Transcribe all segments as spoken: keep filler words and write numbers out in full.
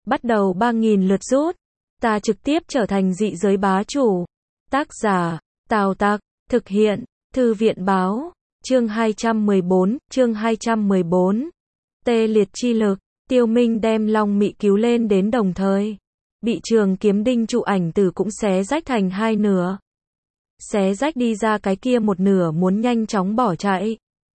bắt đầu ba nghìn lượt rút. Ta trực tiếp trở thành dị giới bá chủ. Tác giả, Tào Tặc, thực hiện, Thư viện Báo, chương hai trăm mười bốn, chương hai trăm mười bốn. Tê liệt chi lực, Tiêu Minh đem Long Mị cứu lên đến đồng thời. Bị Trường Kiếm Đinh trụ ảnh tử cũng xé rách thành hai nửa. Xé rách đi ra cái kia một nửa muốn nhanh chóng bỏ chạy.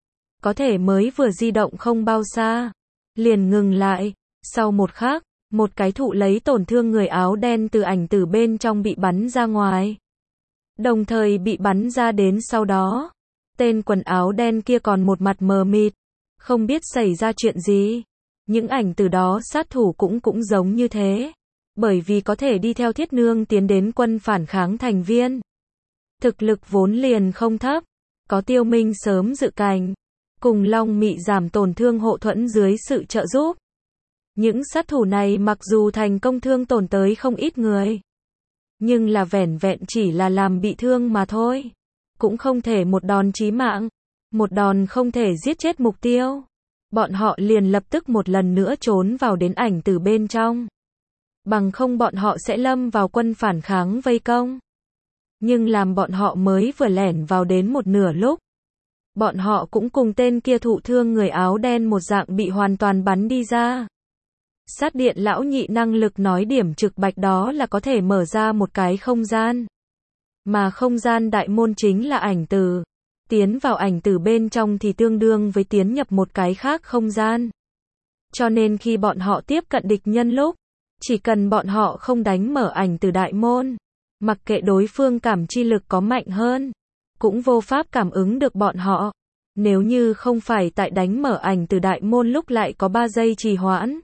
Có thể mới vừa di động không bao xa. Liền ngừng lại. Sau một khắc, một cái thụ lấy tổn thương người áo đen từ ảnh tử bên trong bị bắn ra ngoài. Đồng thời bị bắn ra đến sau đó. Tên quần áo đen kia còn một mặt mờ mịt. Không biết xảy ra chuyện gì. Những ảnh tử đó sát thủ cũng cũng giống như thế. Bởi vì có thể đi theo Thiết Nương tiến đến quân phản kháng thành viên. Thực lực vốn liền không thấp. Có Tiêu Minh sớm dự cảnh. Cùng Long Mị giảm tổn thương hộ thuẫn dưới sự trợ giúp. Những sát thủ này mặc dù thành công thương tổn tới không ít người. Nhưng là vẻn vẹn chỉ là làm bị thương mà thôi. Cũng không thể một đòn chí mạng. Một đòn không thể giết chết mục tiêu. Bọn họ liền lập tức một lần nữa trốn vào đến ảnh tử bên trong. Bằng không bọn họ sẽ lâm vào quân phản kháng vây công. Nhưng làm bọn họ mới vừa lẻn vào đến một nửa lúc. Bọn họ cũng cùng tên kia thụ thương người áo đen một dạng bị hoàn toàn bắn đi ra. Sát điện lão nhị năng lực nói điểm trực bạch đó là có thể mở ra một cái không gian. Mà không gian đại môn chính là ảnh tử. Tiến vào ảnh tử bên trong thì tương đương với tiến nhập một cái khác không gian. Cho nên khi bọn họ tiếp cận địch nhân lúc, chỉ cần bọn họ không đánh mở ảnh tử đại môn, mặc kệ đối phương cảm chi lực có mạnh hơn, cũng vô pháp cảm ứng được bọn họ. Nếu như không phải tại đánh mở ảnh tử đại môn lúc lại có ba giây trì hoãn.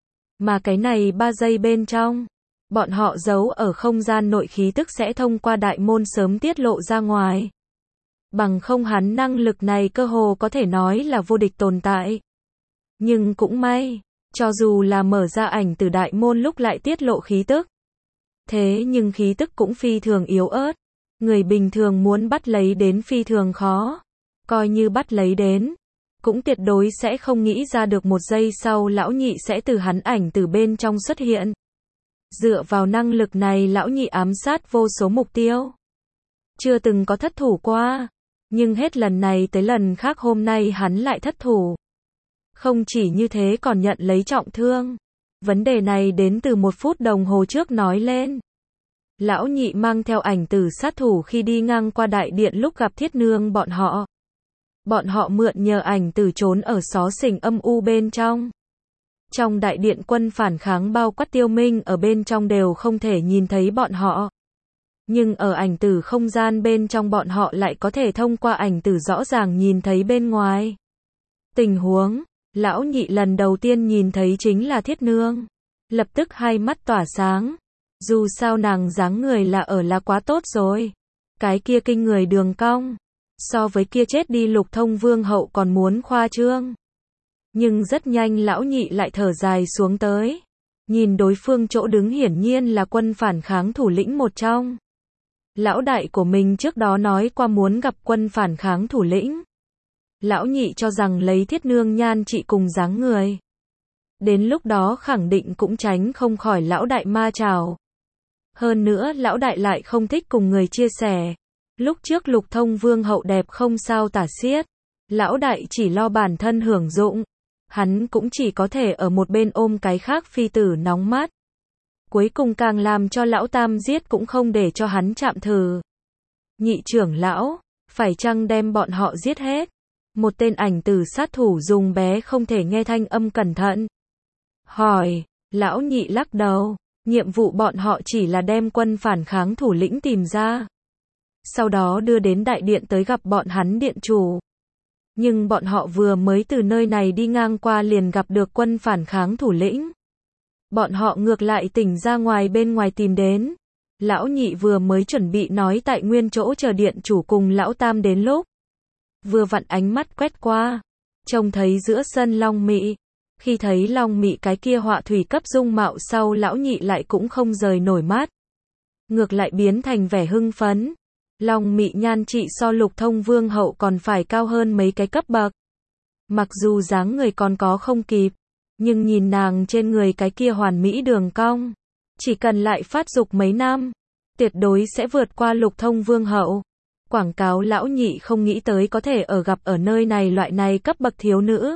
Mà cái này ba giây bên trong, bọn họ giấu ở không gian nội khí tức sẽ thông qua đại môn sớm tiết lộ ra ngoài. Bằng không hắn năng lực này cơ hồ có thể nói là vô địch tồn tại. Nhưng cũng may, cho dù là mở ra ảnh tử đại môn lúc lại tiết lộ khí tức. Thế nhưng khí tức cũng phi thường yếu ớt. Người bình thường muốn bắt lấy đến phi thường khó. Coi như bắt lấy đến, cũng tuyệt đối sẽ không nghĩ ra được một giây sau lão nhị sẽ từ hắn ảnh từ bên trong xuất hiện. Dựa vào năng lực này lão nhị ám sát vô số mục tiêu. Chưa từng có thất thủ qua. Nhưng hết lần này tới lần khác hôm nay hắn lại thất thủ. Không chỉ như thế còn nhận lấy trọng thương. Vấn đề này đến từ một phút đồng hồ trước nói lên. Lão nhị mang theo ảnh tử sát thủ khi đi ngang qua đại điện lúc gặp Thiết Nương bọn họ. Bọn họ mượn nhờ ảnh tử trốn ở xó xỉnh âm u bên trong. Trong đại điện quân phản kháng bao quát Tiêu Minh ở bên trong đều không thể nhìn thấy bọn họ. Nhưng ở ảnh tử không gian bên trong bọn họ lại có thể thông qua ảnh tử rõ ràng nhìn thấy bên ngoài. Tình huống, lão nhị lần đầu tiên nhìn thấy chính là Thiết Nương. Lập tức hai mắt tỏa sáng. Dù sao nàng dáng người là ở là quá tốt rồi. Cái kia kinh người đường cong. So với kia chết đi Lục Thông Vương hậu còn muốn khoa trương. Nhưng rất nhanh lão nhị lại thở dài xuống tới. Nhìn đối phương chỗ đứng hiển nhiên là quân phản kháng thủ lĩnh một trong. Lão đại của mình trước đó nói qua muốn gặp quân phản kháng thủ lĩnh. Lão nhị cho rằng lấy Thiết Nương nhan trị cùng dáng người. Đến lúc đó khẳng định cũng tránh không khỏi lão đại ma trào. Hơn nữa lão đại lại không thích cùng người chia sẻ. Lúc trước Lục Thông Vương hậu đẹp không sao tả xiết. Lão đại chỉ lo bản thân hưởng dụng. Hắn cũng chỉ có thể ở một bên ôm cái khác phi tử nóng mắt. Cuối cùng càng làm cho lão tam giết cũng không để cho hắn chạm thử. Nhị trưởng lão, phải chăng đem bọn họ giết hết? Một tên ảnh tử sát thủ dùng bé không thể nghe thanh âm cẩn thận. Hỏi, lão nhị lắc đầu. Nhiệm vụ bọn họ chỉ là đem quân phản kháng thủ lĩnh tìm ra. Sau đó đưa đến đại điện tới gặp bọn hắn điện chủ. Nhưng bọn họ vừa mới từ nơi này đi ngang qua liền gặp được quân phản kháng thủ lĩnh. Bọn họ ngược lại tỉnh ra ngoài bên ngoài tìm đến. Lão nhị vừa mới chuẩn bị nói tại nguyên chỗ chờ điện chủ cùng lão tam đến lúc. Vừa vặn ánh mắt quét qua. Trông thấy giữa sân Long Mị. Khi thấy Long Mị cái kia họa thủy cấp dung mạo sau lão nhị lại cũng không rời nổi mắt. Ngược lại biến thành vẻ hưng phấn. Long Mị nhan trị so Lục Thông Vương hậu còn phải cao hơn mấy cái cấp bậc. Mặc dù dáng người còn có không kịp. Nhưng nhìn nàng trên người cái kia hoàn mỹ đường cong, chỉ cần lại phát dục mấy năm, tuyệt đối sẽ vượt qua Lục Thông Vương hậu. Quảng cáo lão nhị không nghĩ tới có thể ở gặp ở nơi này loại này cấp bậc thiếu nữ.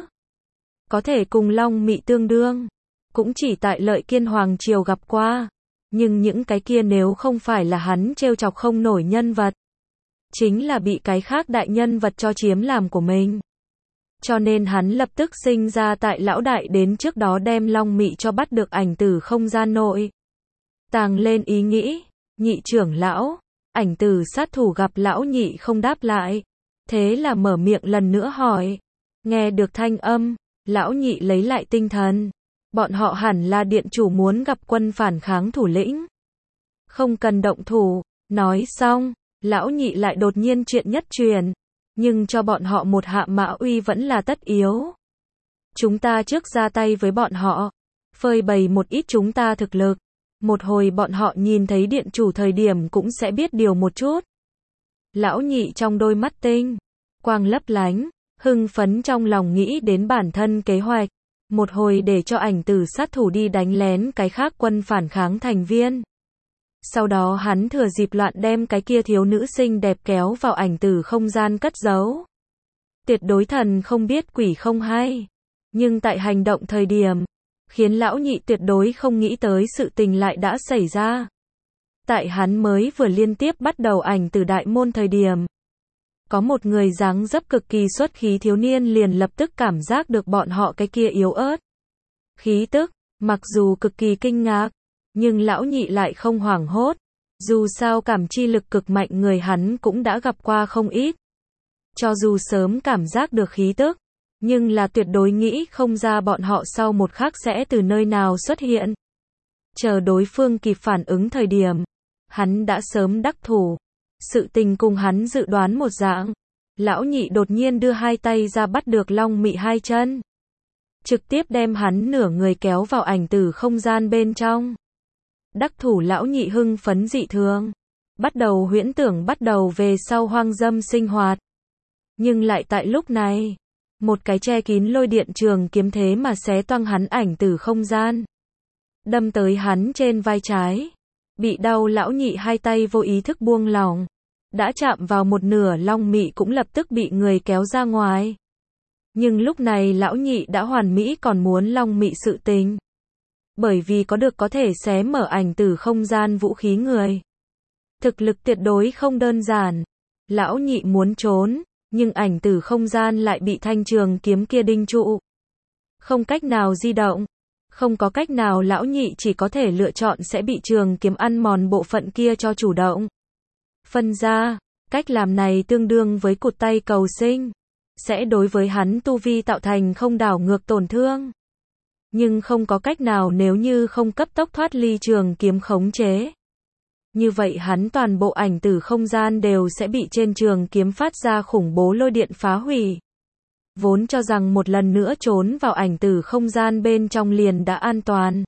Có thể cùng Long Mị tương đương, cũng chỉ tại Lợi Kiên Hoàng triều gặp qua. Nhưng những cái kia nếu không phải là hắn trêu chọc không nổi nhân vật, chính là bị cái khác đại nhân vật cho chiếm làm của mình. Cho nên hắn lập tức sinh ra tại lão đại đến trước đó đem Long Mị cho bắt được ảnh tử không gian nội. Tàng lên ý nghĩ, nhị trưởng lão, ảnh tử sát thủ gặp lão nhị không đáp lại. Thế là mở miệng lần nữa hỏi. Nghe được thanh âm, lão nhị lấy lại tinh thần. Bọn họ hẳn là điện chủ muốn gặp quân phản kháng thủ lĩnh. Không cần động thủ, nói xong, lão nhị lại đột nhiên chuyện nhất truyền. Nhưng cho bọn họ một hạ mã uy vẫn là tất yếu. Chúng ta trước ra tay với bọn họ, phơi bày một ít chúng ta thực lực. Một hồi bọn họ nhìn thấy điện chủ thời điểm cũng sẽ biết điều một chút. Lão nhị trong đôi mắt tinh, quang lấp lánh, hưng phấn trong lòng nghĩ đến bản thân kế hoạch. Một hồi để cho ảnh tử sát thủ đi đánh lén cái khác quân phản kháng thành viên. Sau đó hắn thừa dịp loạn đem cái kia thiếu nữ xinh đẹp kéo vào ảnh tử không gian cất giấu. Tuyệt đối thần không biết quỷ không hay. Nhưng tại hành động thời điểm, khiến lão nhị tuyệt đối không nghĩ tới sự tình lại đã xảy ra. Tại hắn mới vừa liên tiếp bắt đầu ảnh tử đại môn thời điểm, có một người dáng dấp cực kỳ xuất khí thiếu niên liền lập tức cảm giác được bọn họ cái kia yếu ớt khí tức, mặc dù cực kỳ kinh ngạc, nhưng lão nhị lại không hoảng hốt. Dù sao cảm chi lực cực mạnh người hắn cũng đã gặp qua không ít. Cho dù sớm cảm giác được khí tức, nhưng là tuyệt đối nghĩ không ra bọn họ sau một khắc sẽ từ nơi nào xuất hiện. Chờ đối phương kịp phản ứng thời điểm, hắn đã sớm đắc thủ. Sự tình cùng hắn dự đoán một dạng. Lão nhị đột nhiên đưa hai tay ra bắt được Long Mị hai chân. Trực tiếp đem hắn nửa người kéo vào ảnh tử không gian bên trong. Đắc thủ lão nhị hưng phấn dị thường. Bắt đầu huyễn tưởng bắt đầu về sau hoang dâm sinh hoạt. Nhưng lại tại lúc này, một cái che kín lôi điện trường kiếm thế mà xé toang hắn ảnh tử không gian. Đâm tới hắn trên vai trái. Bị đau lão nhị hai tay vô ý thức buông lỏng. Đã chạm vào một nửa Long Mị cũng lập tức bị người kéo ra ngoài. Nhưng lúc này lão nhị đã hoàn mỹ còn muốn Long Mị sự tình. Bởi vì có được có thể xé mở ảnh tử không gian vũ khí người. Thực lực tuyệt đối không đơn giản. Lão nhị muốn trốn, nhưng ảnh tử không gian lại bị thanh trường kiếm kia đinh trụ. Không cách nào di động. Không có cách nào lão nhị chỉ có thể lựa chọn sẽ bị trường kiếm ăn mòn bộ phận kia cho chủ động. Phân ra, cách làm này tương đương với cụt tay cầu sinh. Sẽ đối với hắn tu vi tạo thành không đảo ngược tổn thương. Nhưng không có cách nào nếu như không cấp tốc thoát ly trường kiếm khống chế. Như vậy hắn toàn bộ ảnh tử không gian đều sẽ bị trên trường kiếm phát ra khủng bố lôi điện phá hủy. Vốn cho rằng một lần nữa trốn vào ảnh tử không gian bên trong liền đã an toàn.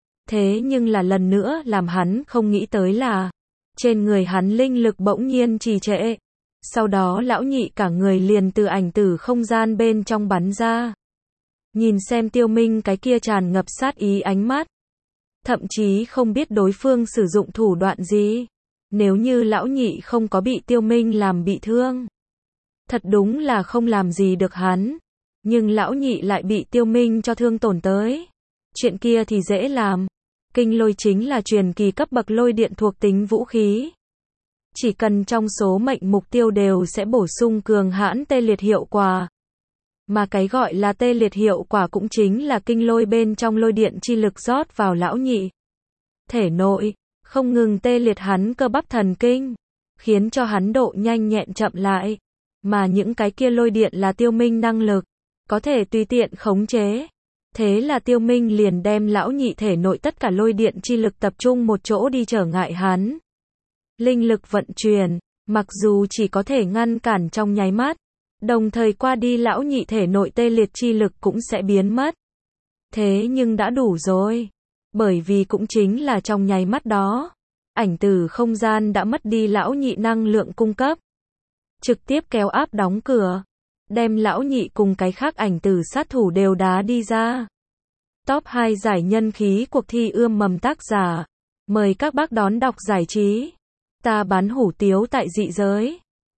Thế nhưng là lần nữa làm hắn không nghĩ tới là trên người hắn linh lực bỗng nhiên trì trệ. Sau đó lão nhị cả người liền từ ảnh tử không gian bên trong bắn ra. Nhìn xem Tiêu Minh cái kia tràn ngập sát ý ánh mắt. Thậm chí không biết đối phương sử dụng thủ đoạn gì. Nếu như lão nhị không có bị Tiêu Minh làm bị thương. Thật đúng là không làm gì được hắn. Nhưng lão nhị lại bị Tiêu Minh cho thương tổn tới. Chuyện kia thì dễ làm. Kinh lôi chính là truyền kỳ cấp bậc lôi điện thuộc tính vũ khí. Chỉ cần trong số mệnh mục tiêu đều sẽ bổ sung cường hãn tê liệt hiệu quả. Mà cái gọi là tê liệt hiệu quả cũng chính là kinh lôi bên trong lôi điện chi lực rót vào lão nhị. Thể nội, không ngừng tê liệt hắn cơ bắp thần kinh, khiến cho hắn độ nhanh nhẹn chậm lại. Mà những cái kia lôi điện là Tiêu Minh năng lực, có thể tùy tiện khống chế. Thế là Tiêu Minh liền đem lão nhị thể nội tất cả lôi điện chi lực tập trung một chỗ đi trở ngại hắn. Linh lực vận chuyển, mặc dù chỉ có thể ngăn cản trong nháy mắt, đồng thời qua đi lão nhị thể nội tê liệt chi lực cũng sẽ biến mất. Thế nhưng đã đủ rồi. Bởi vì cũng chính là trong nháy mắt đó, ảnh tử không gian đã mất đi lão nhị năng lượng cung cấp. Trực tiếp kéo áp đóng cửa, đem lão nhị cùng cái khác ảnh tử sát thủ đều đá đi ra. Top hai giải nhân khí cuộc thi ươm mầm tác giả. Mời các bác đón đọc giải trí. Ta bán hủ tiếu tại dị giới.